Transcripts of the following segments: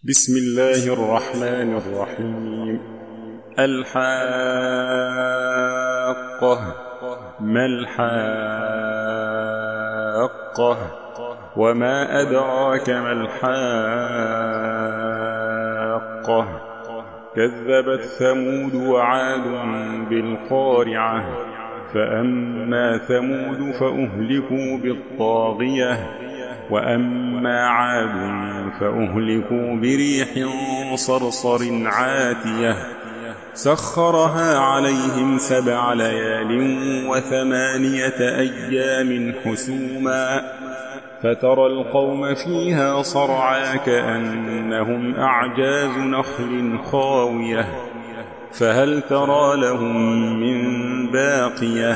بسم الله الرحمن الرحيم. الحاقة. ما الحاقة؟ وما أدراك ما الحاقة؟ كذبت ثمود وعاد بالقارعة. فأما ثمود فأهلكوا بالطاغية، وأما عاد فأهلكوا بريح صرصر عاتية سخرها عليهم 7 ليال و8 أيام حسوما، فترى القوم فيها صرعى كأنهم أعجاز نخل خاوية، فهل ترى لهم من باقية؟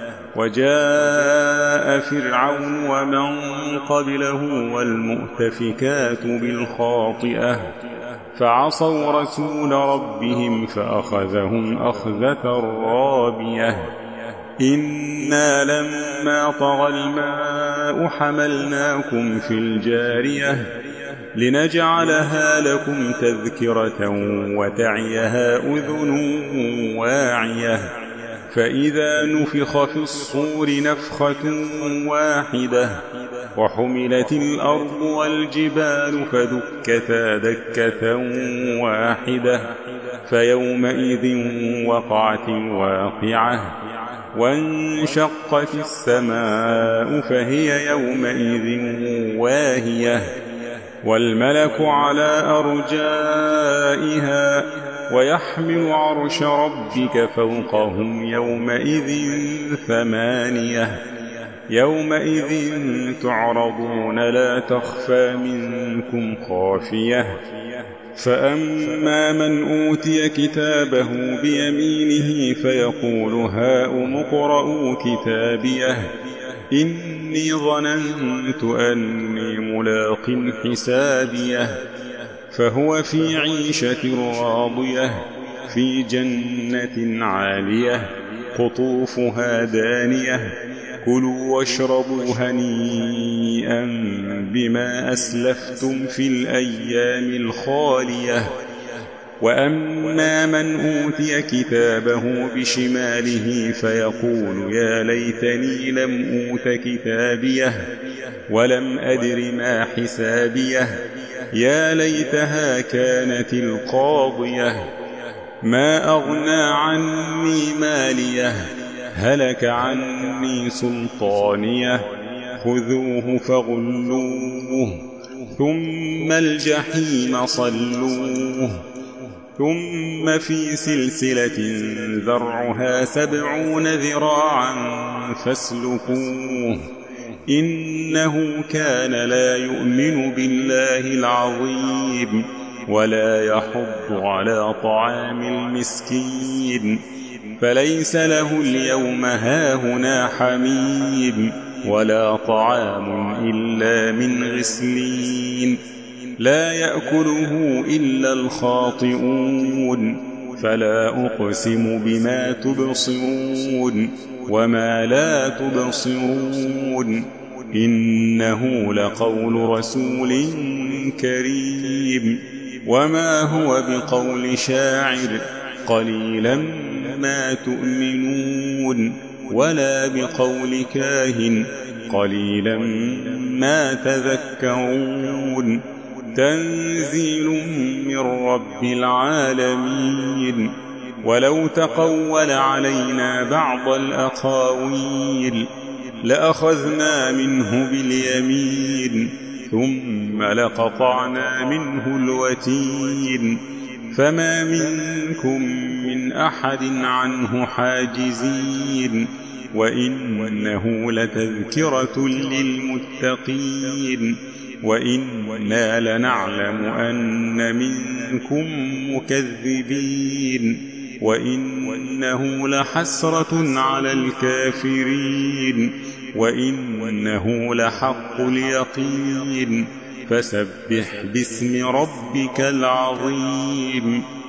وجاء فرعون ومن قبله والمؤتفكات بالخاطئة، فعصوا رسول ربهم فأخذهم أخذة رابية. إنا لما طغى الماء حملناكم في الجارية لنجعلها لكم تذكرة وتعيها أذن واعية. فإذا نفخ في الصور نفخة واحدة وحملت الأرض والجبال فدكتا دكة واحدة، فيومئذ وقعت الواقعة، وانشقت السماء فهي يومئذ واهية، والملك على أرجائها ويحمل عرش ربك فوقهم يومئذ 8. يومئذ تعرضون لا تخفى منكم خافية. فأما من أوتي كتابه بيمينه فيقول هاؤم اقرءوا كتابيه إني ظننت أني ملاق حسابيه، فهو في عيشة راضية في جنة عالية قطوفها دانية. كلوا واشربوا هنيئا بما أسلفتم في الأيام الخالية. وأما من أوتي كتابه بشماله فيقول يا ليتني لم أوت كتابيه ولم أدر ما حسابيه، يا ليتها كانت القاضية. ما أغنى عني ماليه، هلك عني سلطانيه. خذوه فغلوه ثم الجحيم صلوه، ثم في سلسلة ذرعها 70 ذراعا فاسلكوه، إنه كان لا يؤمن بالله العظيم ولا يحض على طعام المسكين، فليس له اليوم هاهنا حميم ولا طعام إلا من غسلين لا يأكله إلا الخاطئون. فلا أقسم بما تبصرون وما لا تبصرون، إنه لقول رسول كريم، وما هو بقول شاعر قليلا ما تؤمنون، ولا بقول كاهن قليلا ما تذكرون. تنزيل من رب العالمين. ولو تقول علينا بعض الأقاويل لأخذنا منه باليمين ثم لقطعنا منه الوتين، فما منكم من أحد عنه حاجزين. وإنه لتذكرة للمتقين، وإنا لنعلم أن منكم مكذبين، وإنه لحسرة على الكافرين، وإنه لحق اليقين. فسبح باسم ربك العظيم.